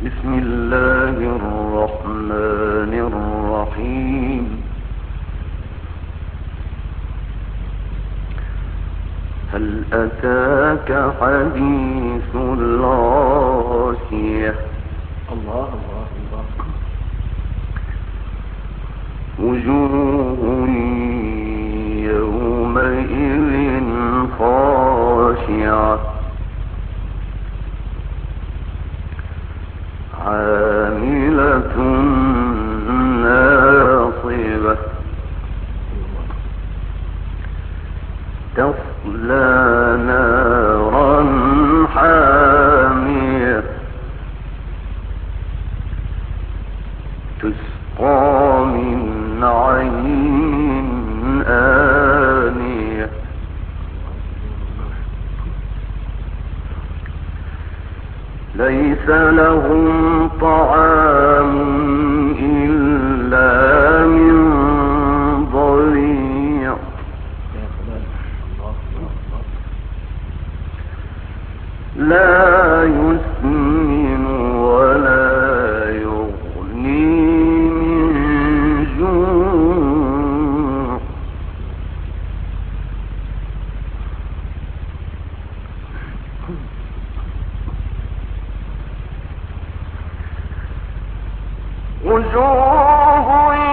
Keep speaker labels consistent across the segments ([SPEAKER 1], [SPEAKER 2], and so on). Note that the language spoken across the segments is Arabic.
[SPEAKER 1] بسم الله الرحمن الرحيم. هل أتاك حديث الغاشية؟
[SPEAKER 2] الله الله الله.
[SPEAKER 1] وجوه يومئذ خاشعة عاملة ناصبة تصلى نارا حامية تسقى من عين آنية ليس لهم طعام إلا من ضريع لا يسمن ولا يغني من جوع وجوه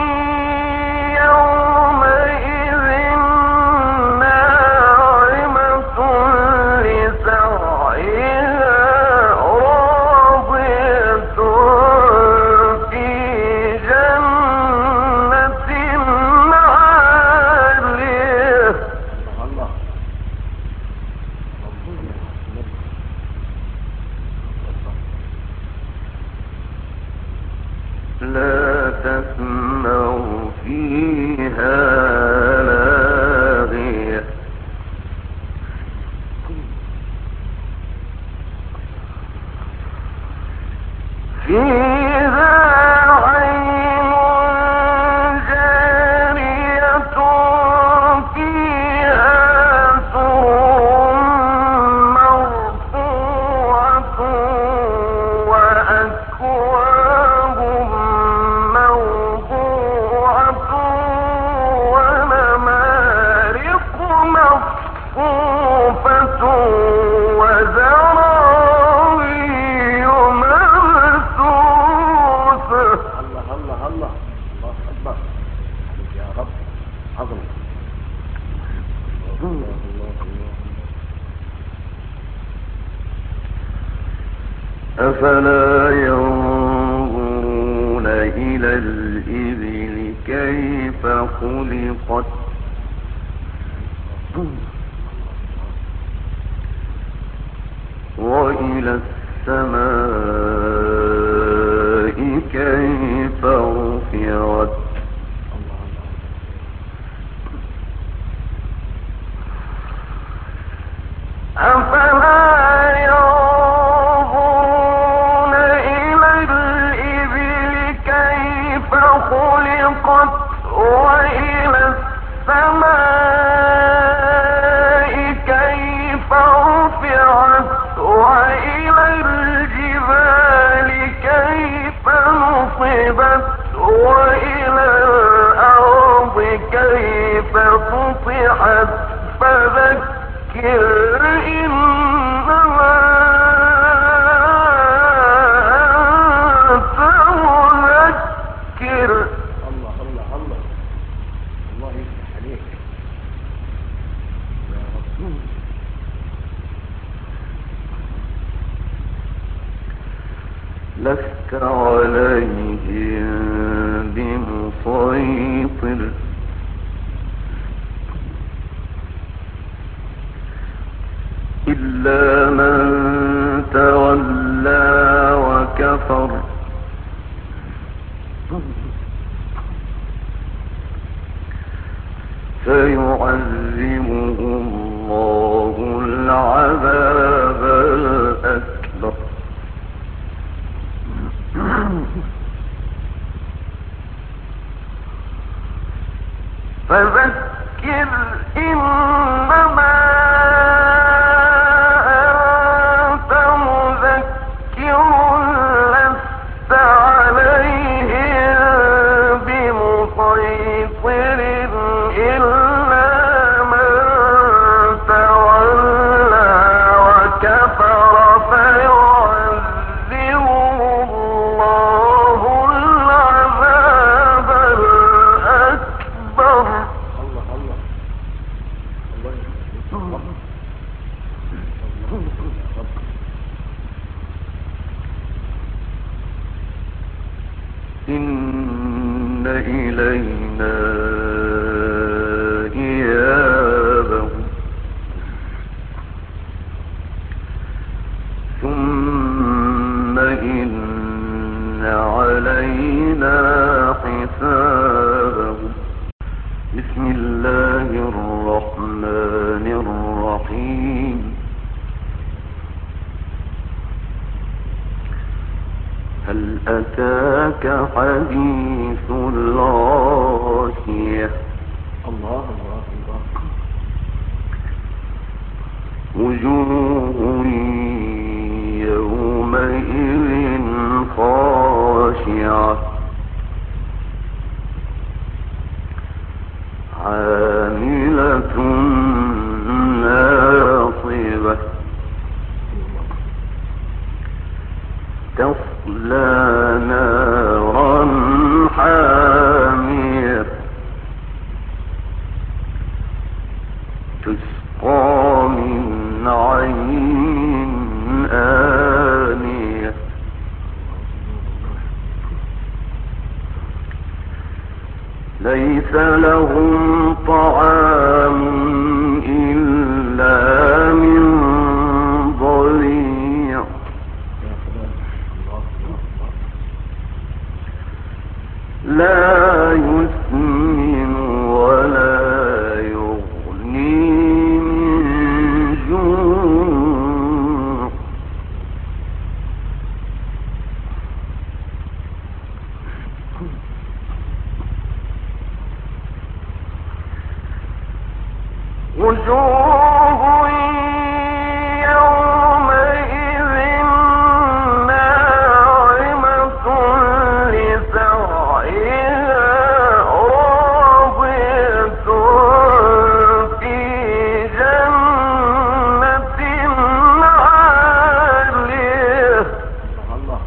[SPEAKER 1] يومئذ ناعمة لسعيها راضية في جنة عالية
[SPEAKER 2] الله.
[SPEAKER 1] لا تسمع فيها لاغية فيها عين جارية فيها سرر مرفوعة وأكواب موضوعة ونمارق مصفوفة وزرابي مبثوثة.
[SPEAKER 2] الله الله الله الله أكبر عليك يا رب. عظمة. الله الله الله.
[SPEAKER 1] أفلا ينظرون إلى الإبل كيف خلقت وإلى السماء كيف رفعت أفلا ينظرون إلى الإبل كيف خلقت وإلى السماء كيف رفعت وإلى الجبال كيف نصبت وإلى الأرض كيف سطحت فذكر إنما أنت مذكر.
[SPEAKER 2] الله الله الله. الله يفتح عليك يا رب.
[SPEAKER 1] لست عليهم بمسيطر إلا من تولى وكفر فيعذبه الله العذاب الأكبر فذكر إنما أنت مذكر لست إن إلينا إيابهم ثم إن علينا حسابهم. بسم الله الرحمن الرحيم. هل أتاك حديث الغاشية
[SPEAKER 2] الله الله الله.
[SPEAKER 1] وجوه يومئذ خاشعة عاملة ناصبة تصلى نارا حامية تسقى من عين آنية ليس لهم طعام إلا من ضريع لا يسمن ولا يغني من جوع وجوه يومئذ ناعمة لسعيها راضية في جنة عالية
[SPEAKER 2] الله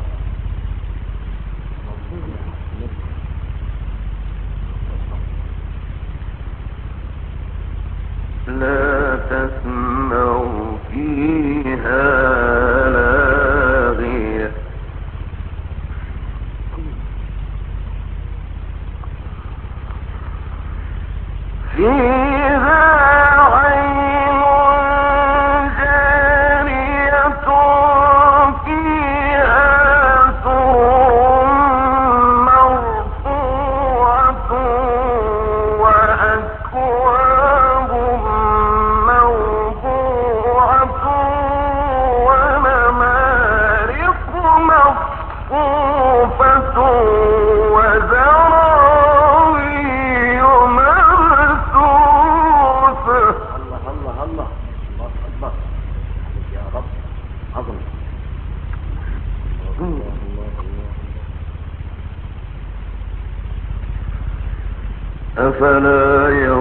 [SPEAKER 1] لا تسمع فيها لاغية فيها عين جارية فيها سرر مرفوعة وأكواب موضوعة ونمارق مصفوفة وزرابي مبثوثة.
[SPEAKER 2] الله الله الله الله أكبر. يا رب عظم. الله الله الله.
[SPEAKER 1] أفلا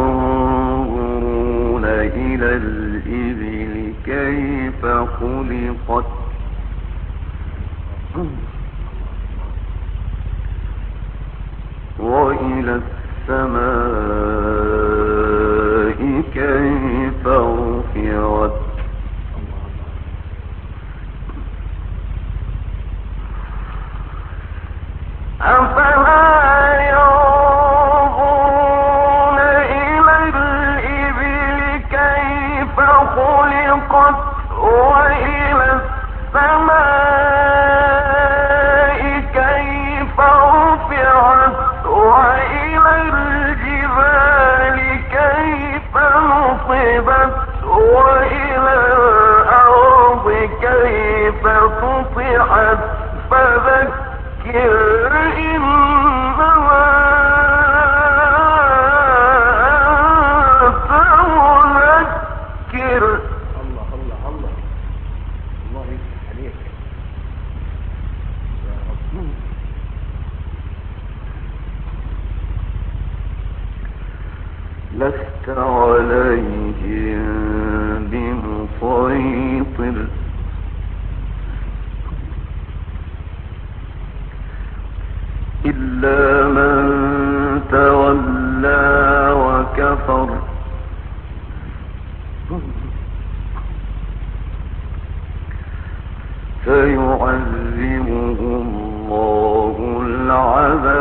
[SPEAKER 1] ينظرون إلى الإبل كيف خلقت وإلى السماء كيف رفعت أفلا ينظرون إلى الإبل كيف خلقت وإلى السماء كيف رفعت وإلى الجبال كيف نصبت وإلى الأرض كيف سطحت فذكر إنما أنت مذكر.
[SPEAKER 2] الله الله الله. الله يفتح عليك يا رب.
[SPEAKER 1] لست عليهم بمسيطر إلا من تولى وكفر فيعذبه الله العذاب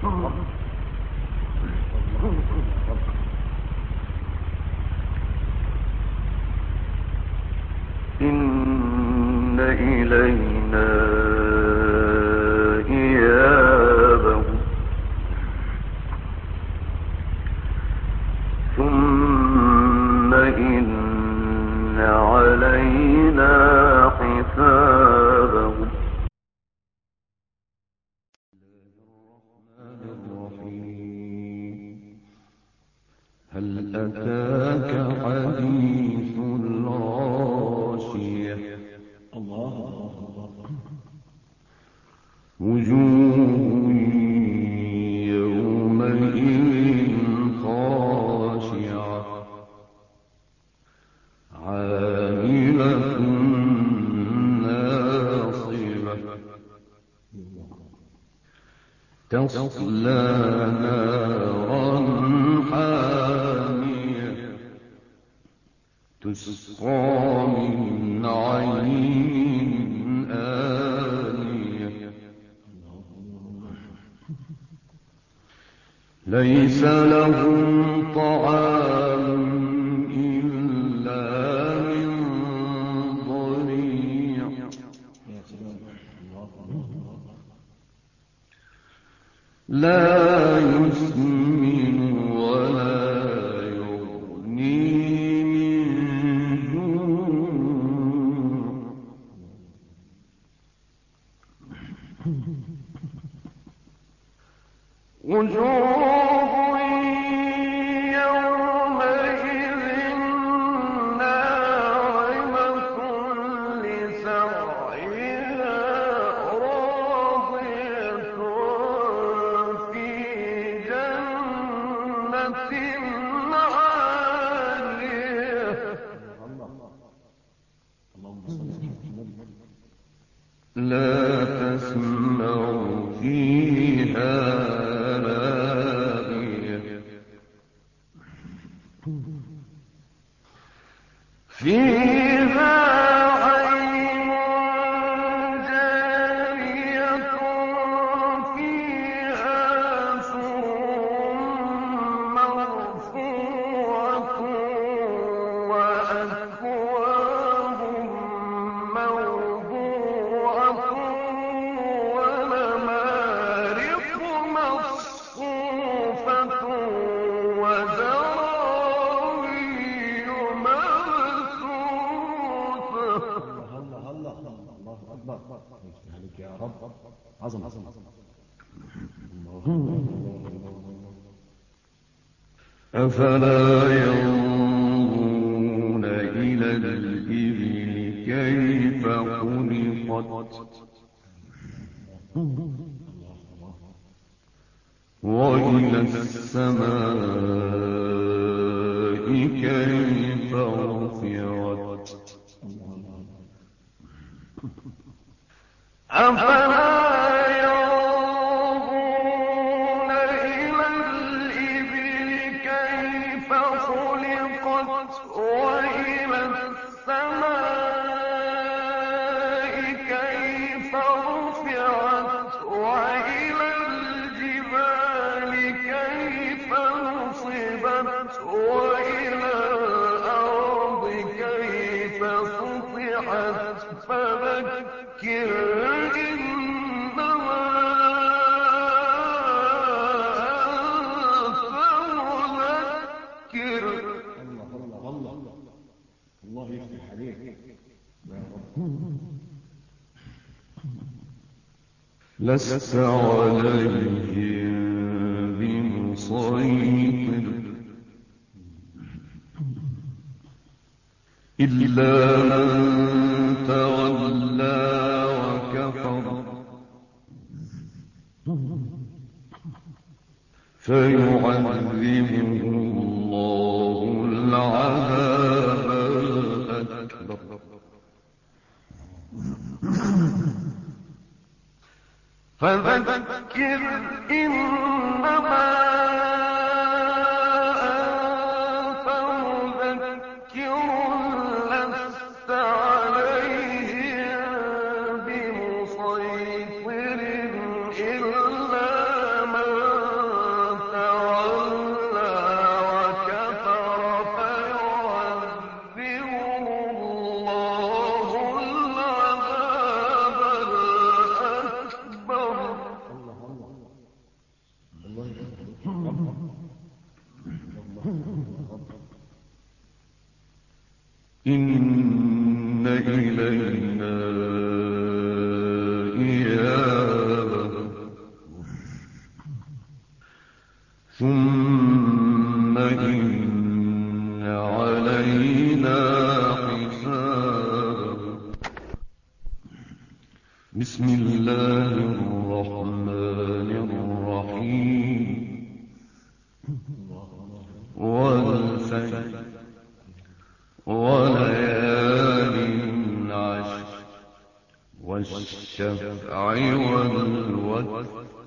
[SPEAKER 1] إن إلينا إيابهم ثم إن علينا حسابهم.
[SPEAKER 3] هل أتاك حديث الغاشية وجوه يومئذ خاشعة عاملة ناصبة تصلى نارا حامية تسقى من عين آنية ليس لهم طعام إلا من ضريع لا يسمن ولا يغني من جوع وجوه يومئذ ناعمة لسعيها راضية في جنة عالية لا تسمع فيها لاغية فيها عين جارية فيها سرر مرفوعة وأكواب موضوعة ونمارق مصفوفة وزرابي مبثوثة.
[SPEAKER 2] الله أكبر. عليك يا رب. عظمة.
[SPEAKER 3] أفلا ينظرون إلى الإبل كيف خلقت وإلى السماء كيف رفعت
[SPEAKER 1] أفلا ينظرون إلى الإبل كيف خلقت وإلى السماء كيف رفعت وإلى الجبال كيف نصبت وإلى الأرض كيف سطحت فذكر إنما أنت مذكر.
[SPEAKER 2] الله يفتح عليك يا رب.
[SPEAKER 3] لست عليهم بمسيطر إلا من تولى وكفر فيعذبه الله العذاب الأكبر
[SPEAKER 1] فذكر إنما أنت مذكر لست عليهم بمسيطر إلا من
[SPEAKER 3] ثم إن علينا حسابهم. بسم الله الرحمن الرحيم. والفجر وليال عشر والشفع والوتر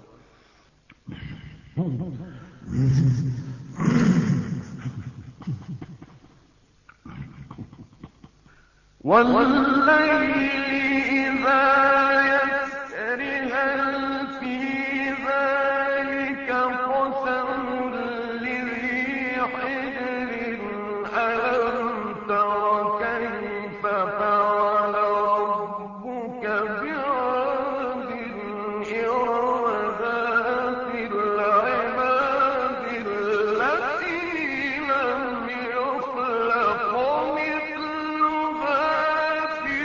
[SPEAKER 1] والليل إذا يسر هل في ذلك قسم لذي حجر ألم تر كيف فعل ربك بعاد إرم ذات العماد التي لم يخلق مثلها في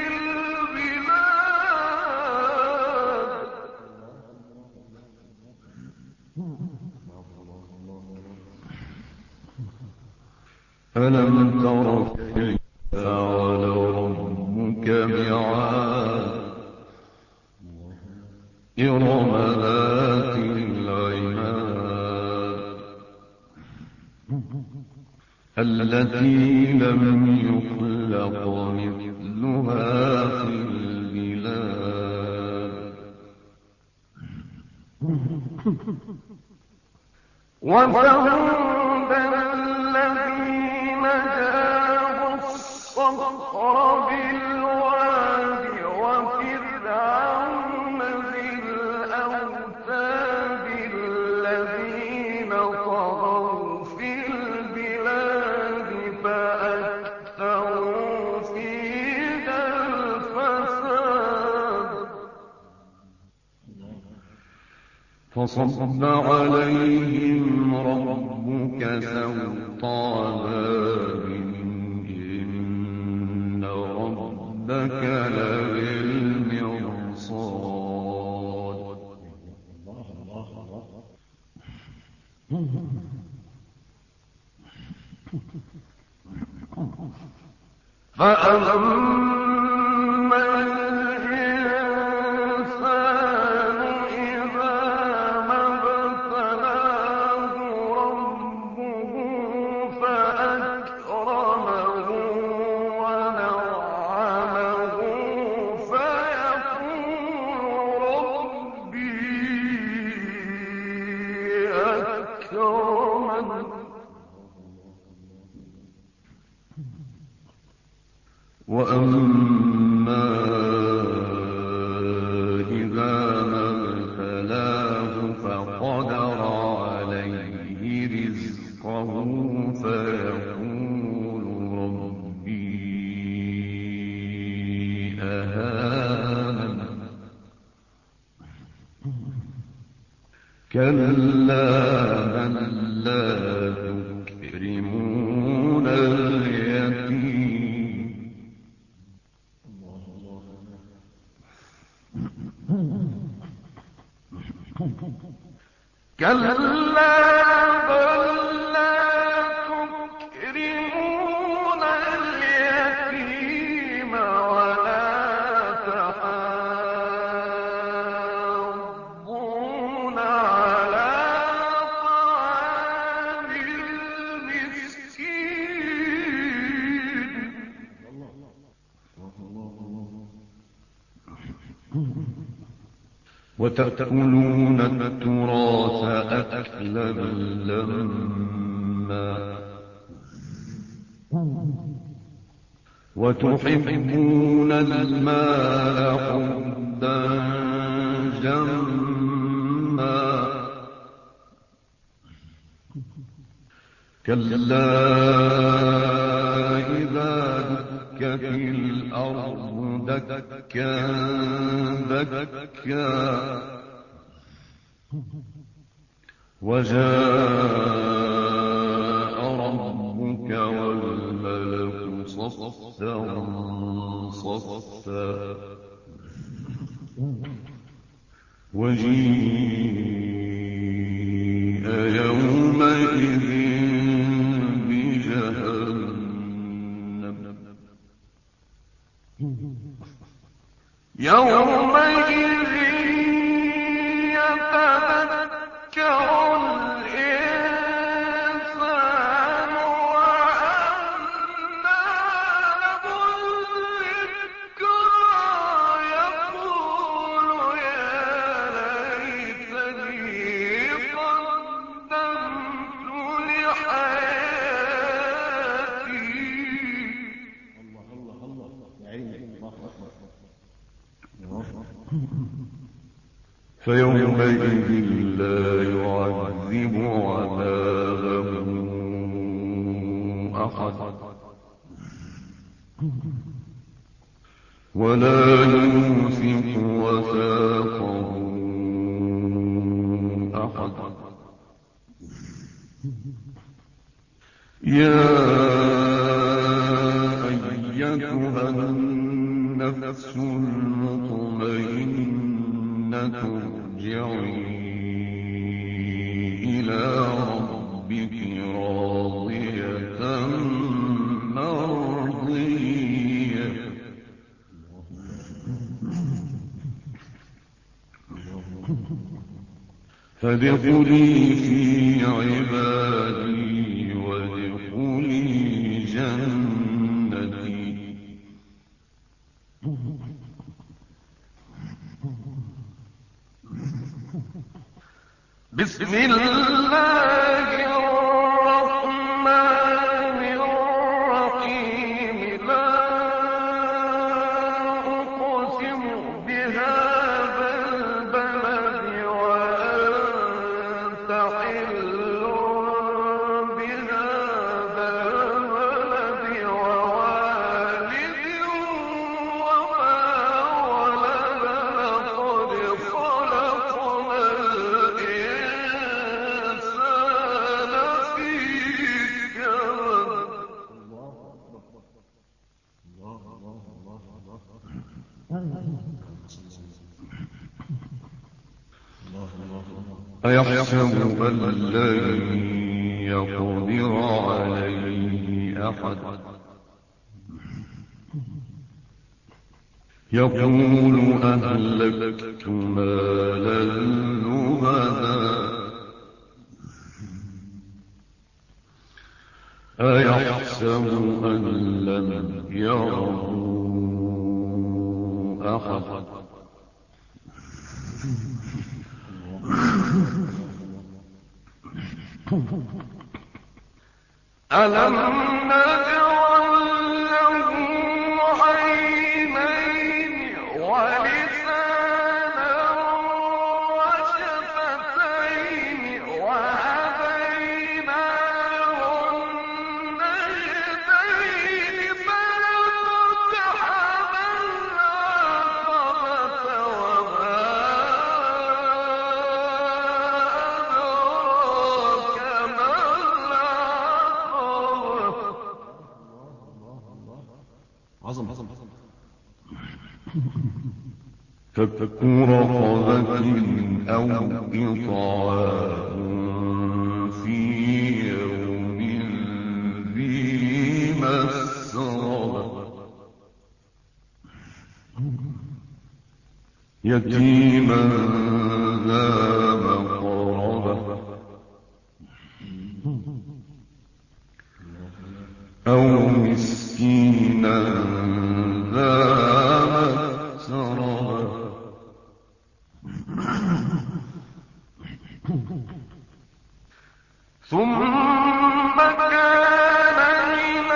[SPEAKER 1] البلاد.
[SPEAKER 3] ألم تر كيف فعل ربك بعاد إرم ذات العماد التي لم يخلق مثلها في البلاد.
[SPEAKER 1] وثمود الذين جابوا الصخر بالواد وفرعون ذي الأوتاد الذين طغوا في البلاد فأكثروا فيها الفساد.
[SPEAKER 3] فصب عليهم ربك سوط عذاب إن ربك لبالمرصاد.
[SPEAKER 1] فأما الإنسان إذا ما ابتلاه ربه فأكرمه ونعمه فيقول ربي أكرمن.
[SPEAKER 3] وأما إذا ما ابتلاه فقدر عليه رزقه فيقول ربي أهانن. كلا بل لا تكرمون اليتيم
[SPEAKER 1] كلا بل لا تكرمون اليتيم ولا تحاضون على طعام المسكين.
[SPEAKER 3] وتأكلون التراث أكلا لما وتحبون المال حبا جما كلا إذا دكت الأرض دكا دكا وجاء ربك والملك صفا صفا وجيء يومئذ فيومئذ لا يعذب عذابه أحد ولا يوثق وثاقه أحد. يا أيتها النفس المطمئنة ارجعي إلى ربك راضية مرضية فادخلي في عبادي وادخلي جنتي. بسم الله الرحمن الرحيم. لا أقسم بهذا البلد وأنت حل بهذا البلد ووالد وما ولد. لقد خلقنا الإنسان في كبد. أيحسب أن لن يقدر عليه أحد يقول أهلكت مالا لبدا أيحسب أن لم يره أحد ألم نجعل له عينين ولسانا وشفتين وهديناه النجدين فلنقتحم العقبة وما أدراك ما العقبة. فك رقبة أو إطعام في يوم ذي مسغبة يتيما ذا مقربة أو مسكينا ذا متربة ثم كان من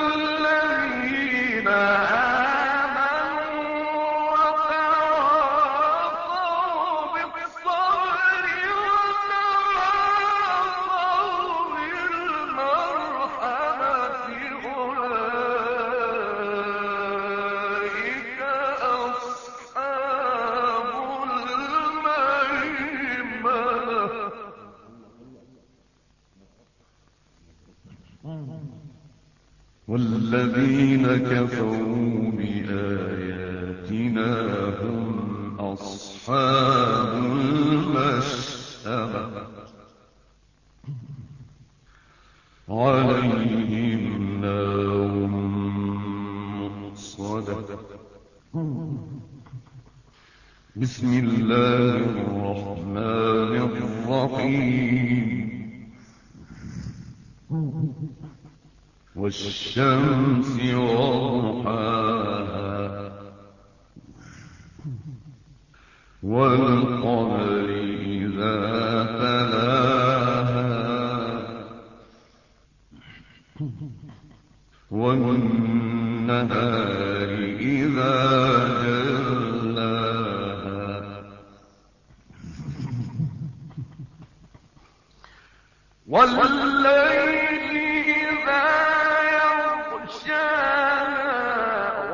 [SPEAKER 3] الذين آمنوا وتواصوا بالصبر وتواصوا بالمرحمة أولئك أصحاب الميمنة. والذين كفروا بآياتنا هم أصحاب المشأمة عليهم نار مؤصدة. بسم الله الرحمن الرحيم. والشمس وضحاها والقمر إذا تلاها والنهار إذا جلاها
[SPEAKER 1] والليل إذا يغشاها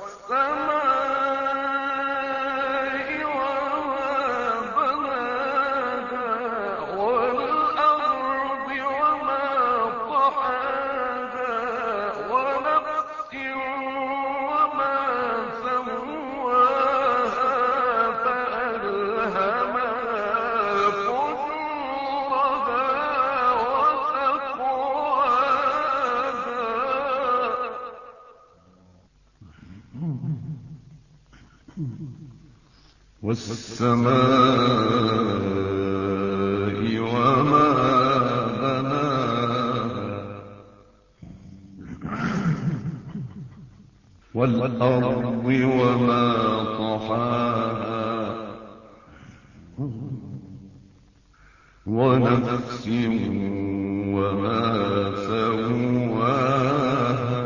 [SPEAKER 1] والسماء وما بناها والأرض وما طحاها ونفس وما سواها فألهمها فجورها
[SPEAKER 3] والسماء وما بناها والأرض وما طحاها ونفس وما سواها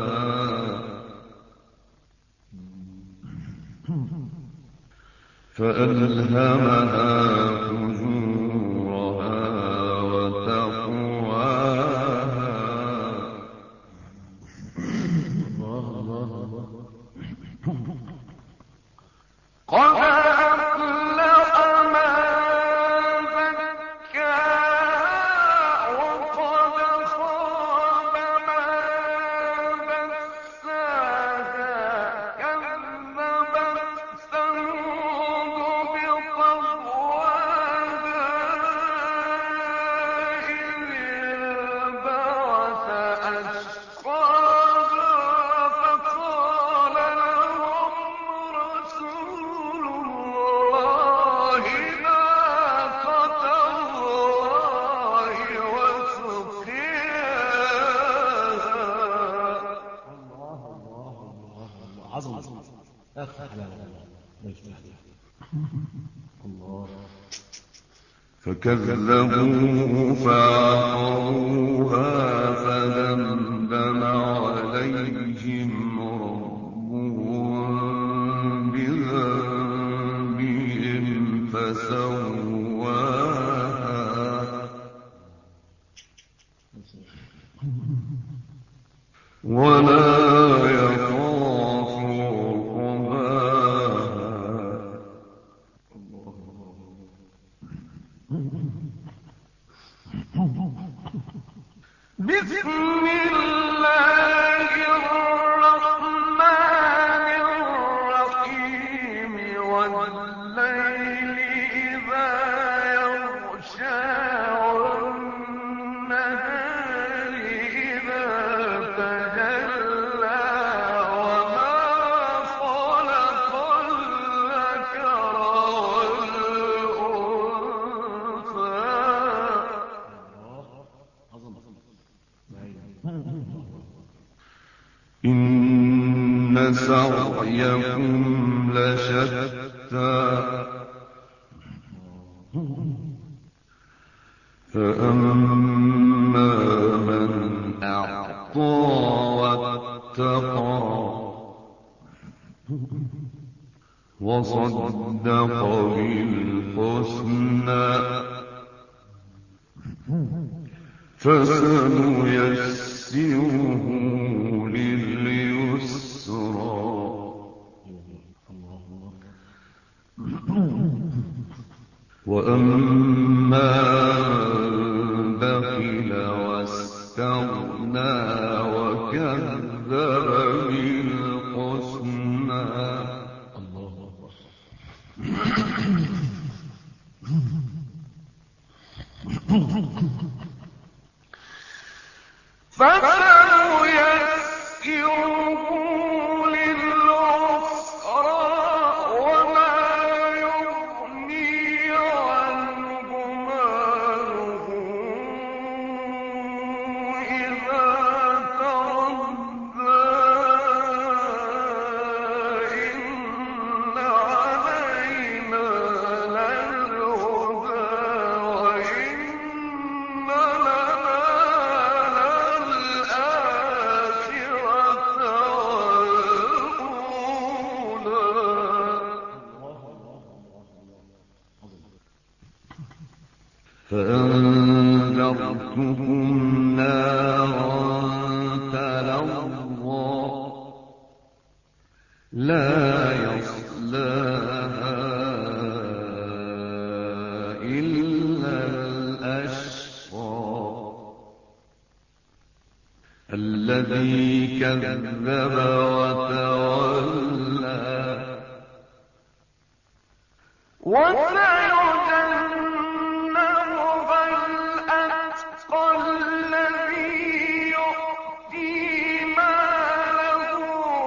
[SPEAKER 3] فألهمها فجورها وتقواها
[SPEAKER 1] قد أفلح من زكاها وقد خاب من دساها كذبت ثمود بطغواها إذ انبعث أشقاها فقال لهم رسول الله ناقة الله وسقياها.
[SPEAKER 2] عظمة أفتح على الله يفتح الله.
[SPEAKER 3] فكذبوه فعقروها فدمدم عليهم ربهم بذنبهم فسواها ولا يخاف عقباها.
[SPEAKER 1] بسم الله الرحمن الرحيم والليل إذا يغشى والنهار إذا تجلى وما خلق الذكر والأنثى
[SPEAKER 3] إن سعيكم لشتى فأما من أعطى واتقى وصدق بالحسنى فسنيسره لليسرى وأما من بخل واستغنى وكذب بالحسنى
[SPEAKER 1] فسنيسره للعسرى وما يغني عنه ماله إذا تردى إن علينا للهدى وإن لنا للآخرة
[SPEAKER 3] أنذرتكم نارا تلظى لا يصلاها إلا الأشقى الذي كذب وتولى
[SPEAKER 1] وسيجنبها الأتقى الذي يؤتي ماله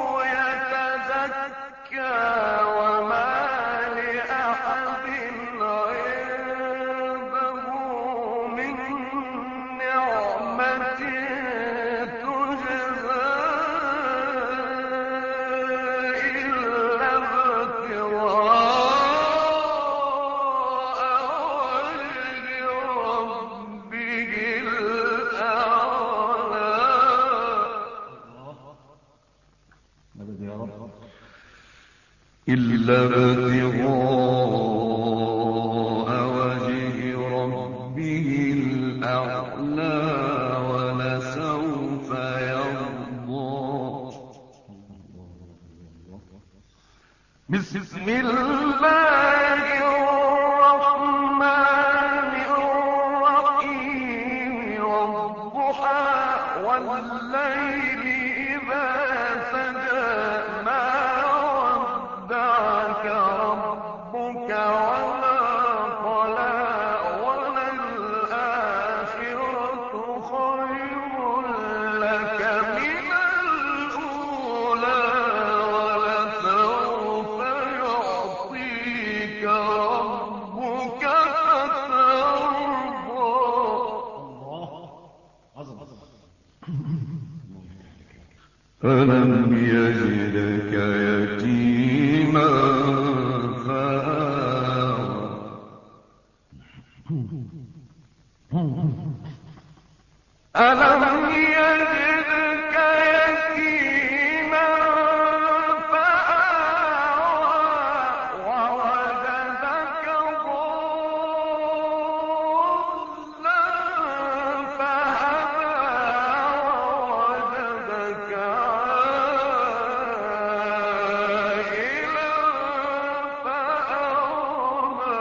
[SPEAKER 1] يتزكى وما لأحد عنده من نعمة تجزى إلا ابتغاء
[SPEAKER 3] إلا ابتغاء وجه ربه الأعلى ولسوف يرضى
[SPEAKER 1] بسم الله الرحمن الرحيم والضحى والليل إذا سجى ما ودعك ربك وما قلى وللآخرة خير لك من الأولى ولسوف يعطيك ربك فترضى
[SPEAKER 3] ألم يجدك يتيما فآوى
[SPEAKER 1] ألم يجدك يتيما فآوى ووجدك ضالا فهدى ووجدك عائلا فأغنى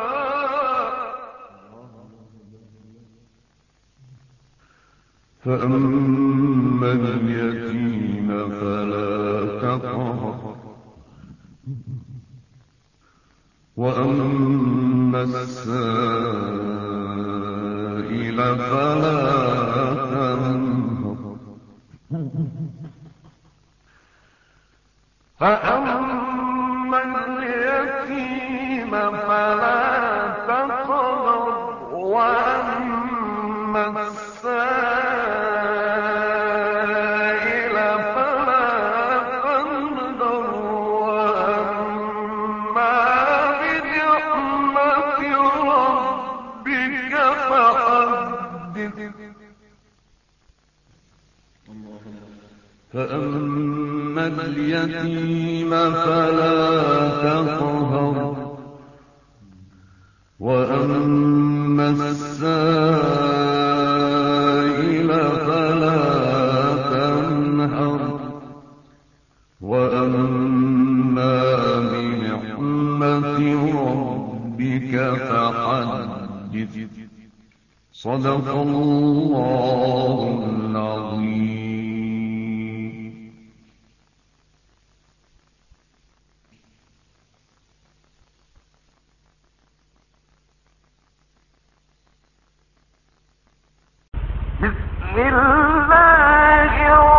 [SPEAKER 3] فأما اليتيم فلا تقهر وأما السائل فلا تنهر
[SPEAKER 1] فأما اليتيم فلا تقهر وأما السائل فلا تنهر وأما بنعمة ربك فحدث
[SPEAKER 3] فأما اليتيم فلا تقهر وأما السائل فلا تنهر وأما بنعمة ربك فحدث صدق الله العظيم.
[SPEAKER 1] بسم الله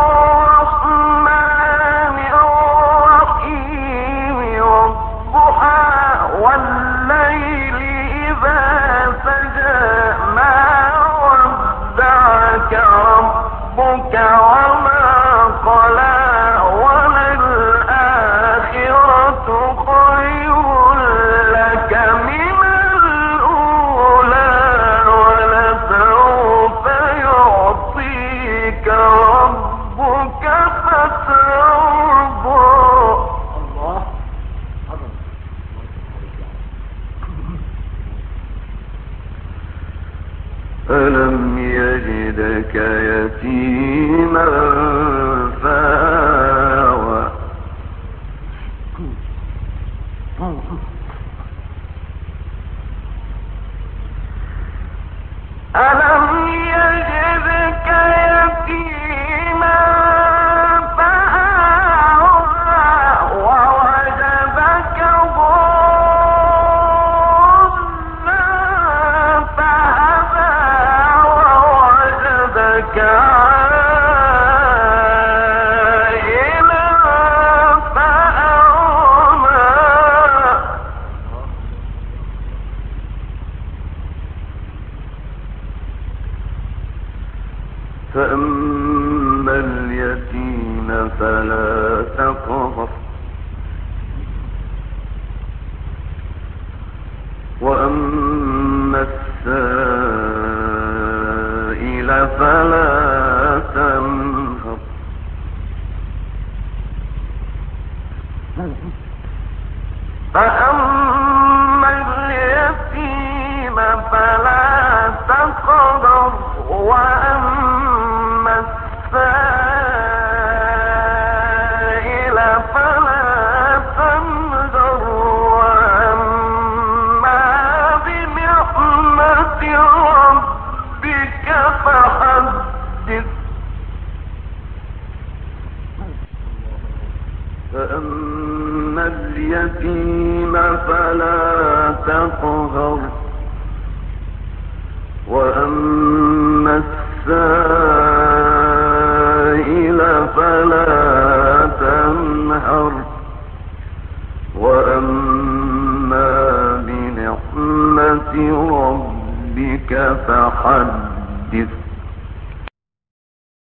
[SPEAKER 1] الرحمن الرحيم والضحى والليل إذا سجى ما ودعك ربك وما قلى وللآخرة خير لك من الأولى ولسوف يعطيك
[SPEAKER 3] ألم يجدك يتيما فآوى ألم يجدك يتيما فآوى ووجدك ضالا فهدى ووجدك عائلا فأغنى فأما اليتيم فلا تقهر وأما السائل فلا تنهر فأما اليتيم فلا تقهر وأما السائل فلا تنهر وأما بنعمة ربك فحدث فأما اليتيم فلا تقهر وأما السائل فلا تنهر وأما بنعمة ربك فحدث